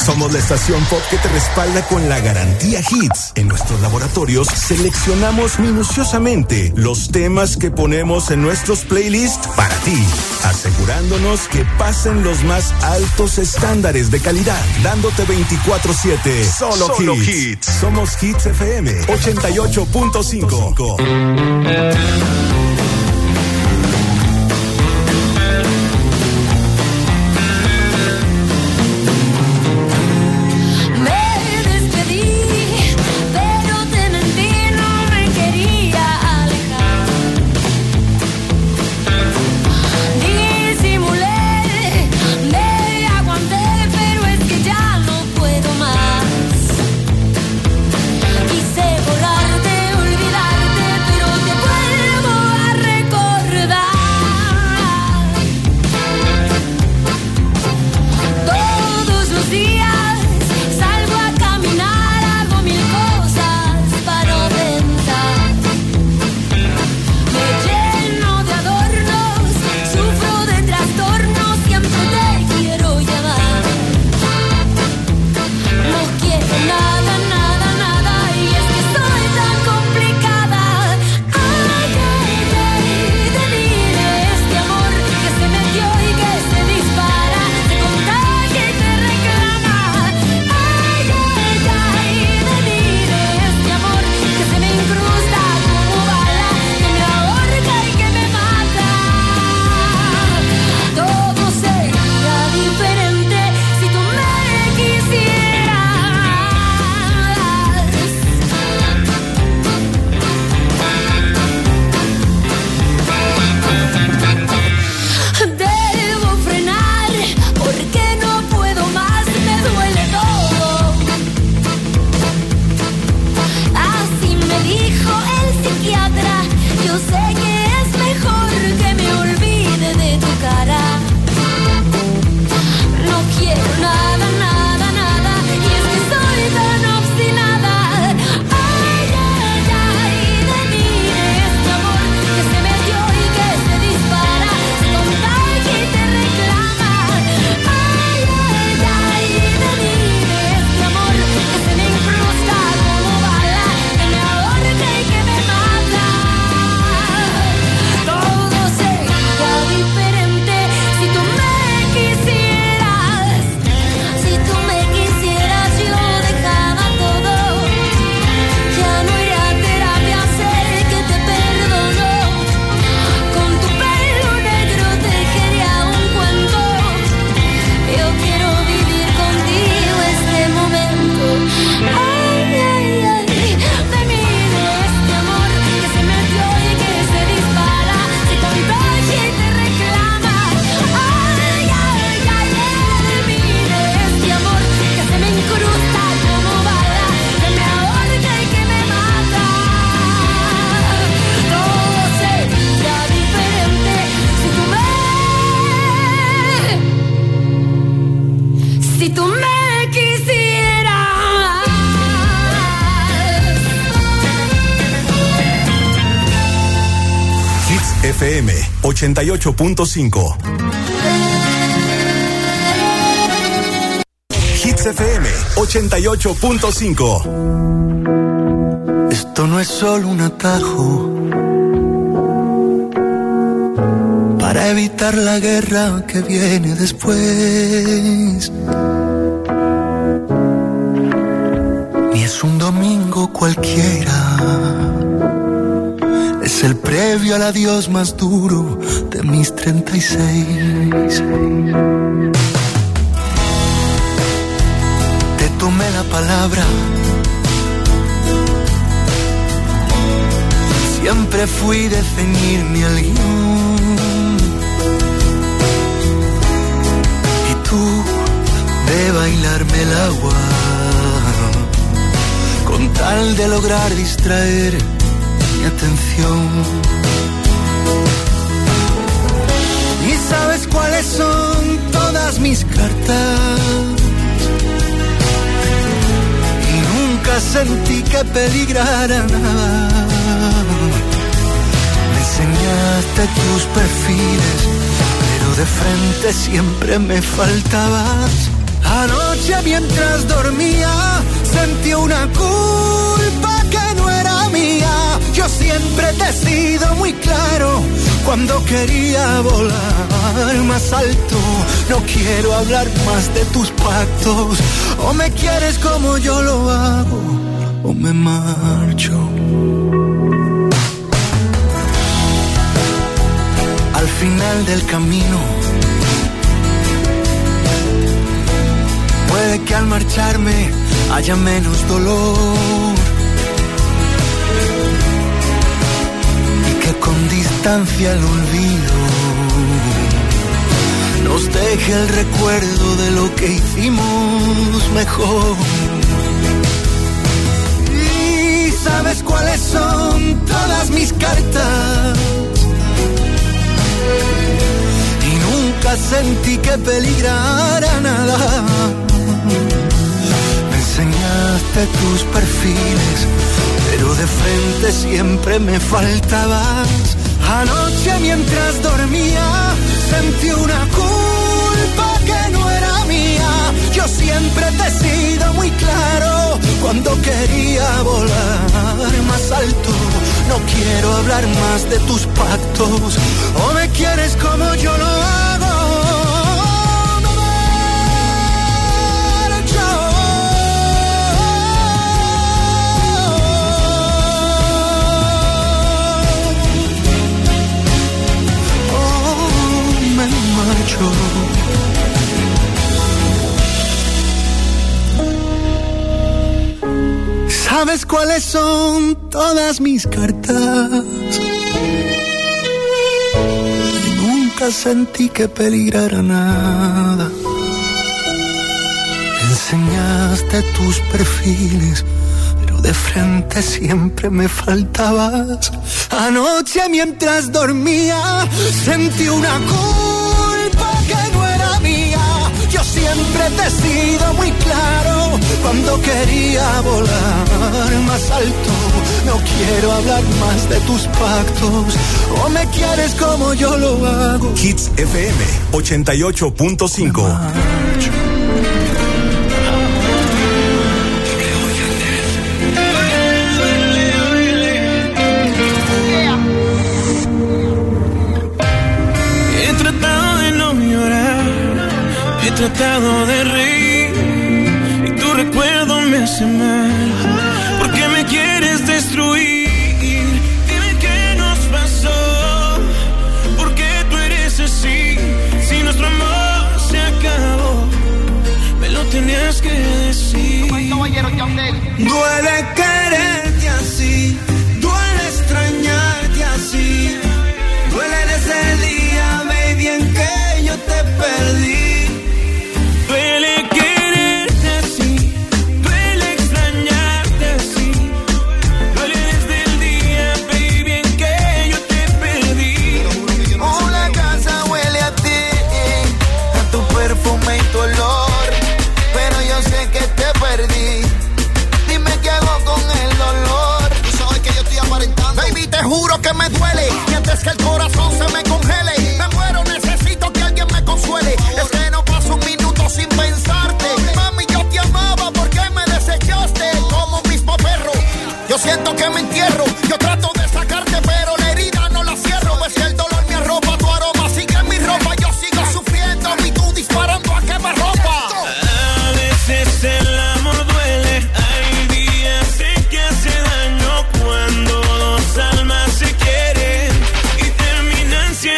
Somos la estación pop que te respalda con la garantía Hits. En nuestros laboratorios seleccionamos minuciosamente los temas que ponemos en nuestros playlists para ti, asegurándonos que pasen los más altos estándares de calidad, dándote 24/7 solo hits. Somos Hits FM 88.5. FM 88.5. Hits FM 88.5. Esto no es solo un atajo para evitar la guerra que viene después. Ni es un domingo cualquiera. Es el previo al adiós más duro de mis 36. Te tomé la palabra. Siempre fui de ceñirme al guión. Y tú de bailarme el agua, con tal de lograr distraer mi atención. ¿Y sabes cuáles son todas mis cartas? Y nunca sentí que peligrara nada. Me enseñaste tus perfiles, pero de frente siempre me faltabas. Anoche mientras dormía sentí una culpa que no era mía. Yo siempre te he sido muy claro cuando quería volar más alto. No quiero hablar más de tus pactos. O me quieres como yo lo hago, o me marcho. Al final del camino, puede que al marcharme haya menos dolor y que con distancia el olvido nos deje el recuerdo de lo que hicimos mejor. Y sabes cuáles son todas mis cartas, y nunca sentí que peligrara nada. Me enseñaste tus perfiles, pero de frente siempre me faltabas. Anoche mientras dormía sentí una culpa que no era mía. Yo siempre te he sido muy claro cuando quería volar más alto. No quiero hablar más de tus pactos. O me quieres como yo lo hago, no marcho. Oh, me marcho. ¿Sabes cuáles son todas mis cartas? Nunca sentí que peligrara nada. Enseñaste tus perfiles, pero de frente siempre me faltabas. Anoche mientras dormía sentí una culpa que no era mía. Yo siempre te he sido muy claro cuando quería volar más alto. No quiero hablar más de tus pactos. O me quieres como yo lo hago. Hits FM 88.5. He tratado de no llorar, he tratado de reír, y tu recuerdo me hace mal. ¿Por qué me quieres destruir? Dime qué nos pasó, ¿por qué tú eres así? Si nuestro amor se acabó, me lo tenías que decir. Duele quererte así, duele extrañarte así, duele desde el día, baby, en que yo te perdí. Duele quererte así, duele extrañarte así, duele desde el día, baby, en que yo te perdí. Oh, la casa huele a ti, a tu perfume y tu olor, pero yo sé que te perdí. Dime qué hago con el dolor. Tú sabes que yo estoy aparentando. Baby, te juro que me duele, y antes que el corazón se me congele, me muero, necesito que alguien me consuele. Es que no paso un minuto sin pensarte. Mami, yo te amaba, ¿por qué me desechaste? Como un mismo perro, yo siento que me entierro. Yo trato de sacarte, pero la herida no la cierro. Pues si el dolor me arropa, tu aroma sigue en mi ropa. Yo sigo sufriendo y tú disparando a quemarropa. A veces el amor duele, hay días en que hace daño cuando dos almas se quieren y terminan siendo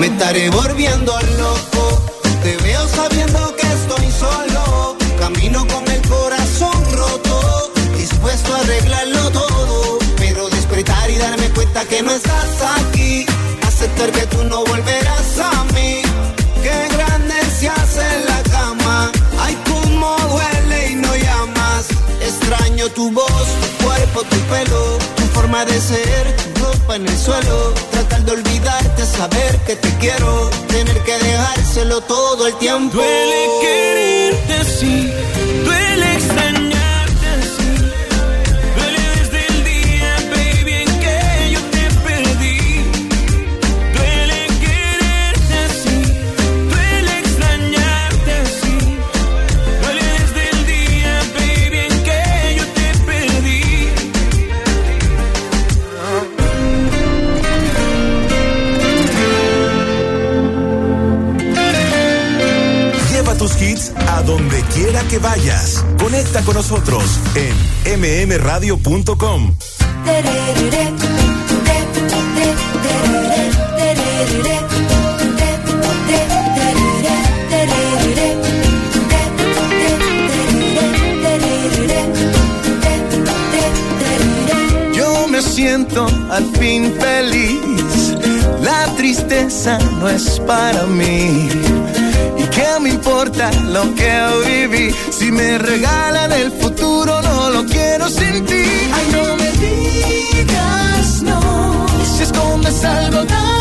me estaré volviendo loco. Te veo sabiendo que estoy solo. Camino con el corazón roto, dispuesto a arreglarlo todo. Pero despertar y darme cuenta que no estás aquí. Aceptar que tú no volverás a mí. Qué grande se hace la cama. Ay, cómo duele y no llamas. Extraño tu voz, tu cuerpo, tu pelo, tu forma de ser, tu ropa en el suelo. Tratar de olvidarte, saber que te quiero, tener que dejárselo todo el tiempo. Duele quererte así, duele extrañarte así. Duele desde el día, baby, en que yo te perdí. Duele quererte así, duele extrañarte así. Duele desde el día, baby, en que yo te perdí. Lleva tus hits a donde quiera que vayas. Conecta con nosotros en mmradio.com. Yo me siento al fin feliz. La tristeza no es para mí. ¿Y qué me importa lo que viví? Si me regalan el futuro, no lo quiero sin ti. Ay, no me digas no. Si escondes algo,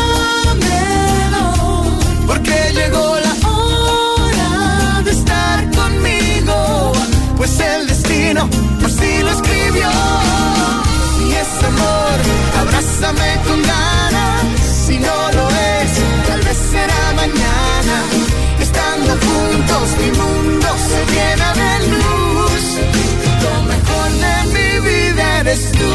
dámelo. Porque llegó la hora de estar conmigo. Pues el destino por sí lo escribió. Si es amor, abrázame con ganas. Si no lo es, tal vez será mañana. Estando juntos mi mundo se llena de luz. Lo mejor de mi vida eres tú.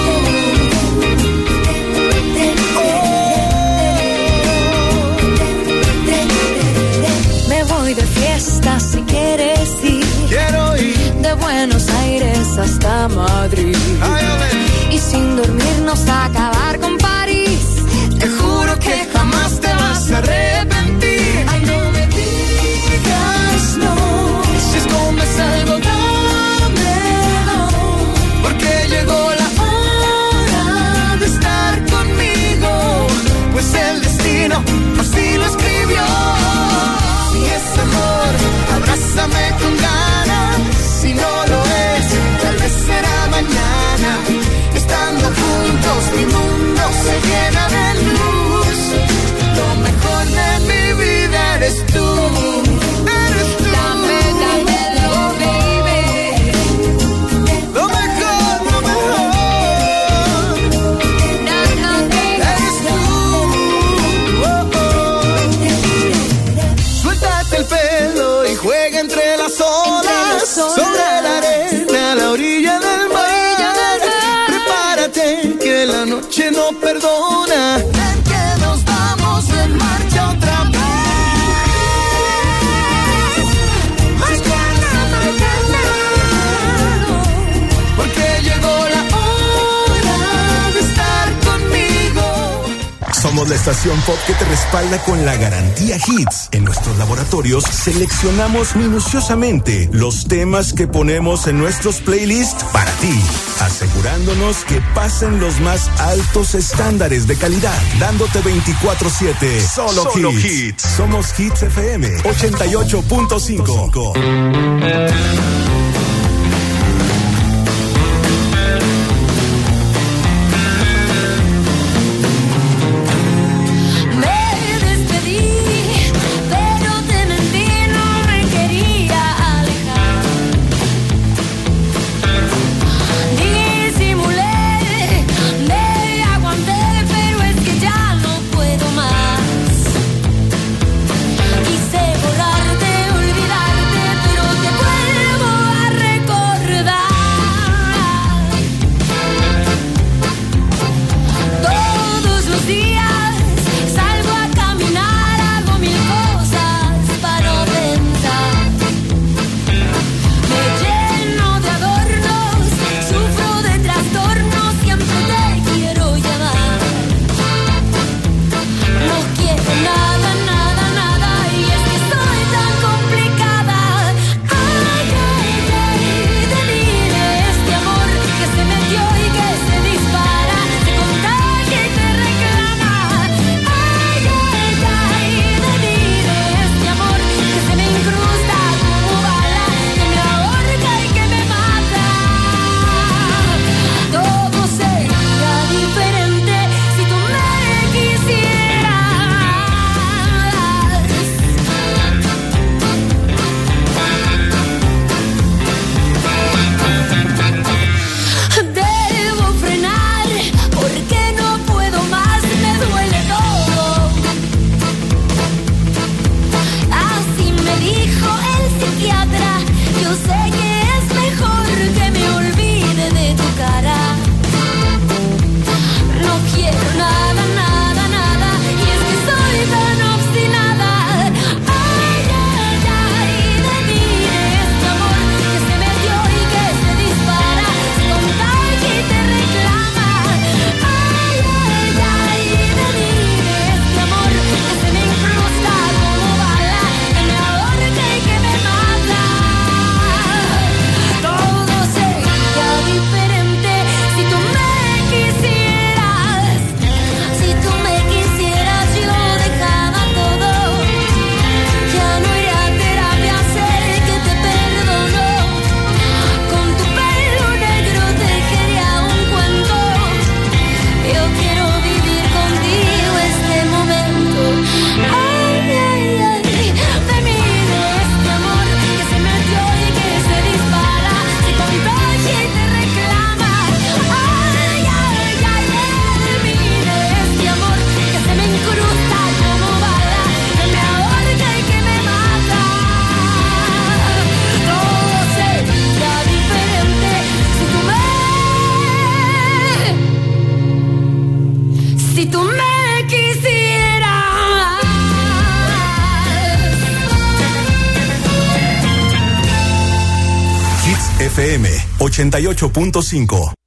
Me voy de fiesta si quieres ir. Quiero ir de Buenos Aires hasta Madrid. Y sin dormirnos a acabar con París. Te juro que jamás te vas a arrepentir. Ay, no me digas no. Si escondes algo, dámelo. Porque llegó la hora de estar conmigo. Pues el destino así lo escribió. Si es amor, abrázame con ganas. Si no lo es, tal vez será mañana. Estando juntos mi mundo se llena de luz. Lo mejor de mi vida eres tú. Eres tú. Dame, dámelo, baby. Lo mejor, lo mejor. Eres tú. Oh, oh. Suéltate el pelo y juega entre las olas. Sobre la arena, a la orilla del mar. Prepárate que la noche no perdona. Ven que nos vamos en marcha otra vez. Mañana, mañana. Porque llegó la hora de estar conmigo. Somos la estación pop que te respalda con la garantía Hits. En nuestros laboratorios seleccionamos minuciosamente los temas que ponemos en nuestros playlists para ti, asegurándonos que pasen los más altos estándares de calidad, dándote 24/7 solo hits. Somos Hits FM 88.5. Quise borrarte, olvidarte, pero te vuelvo FM 88.5.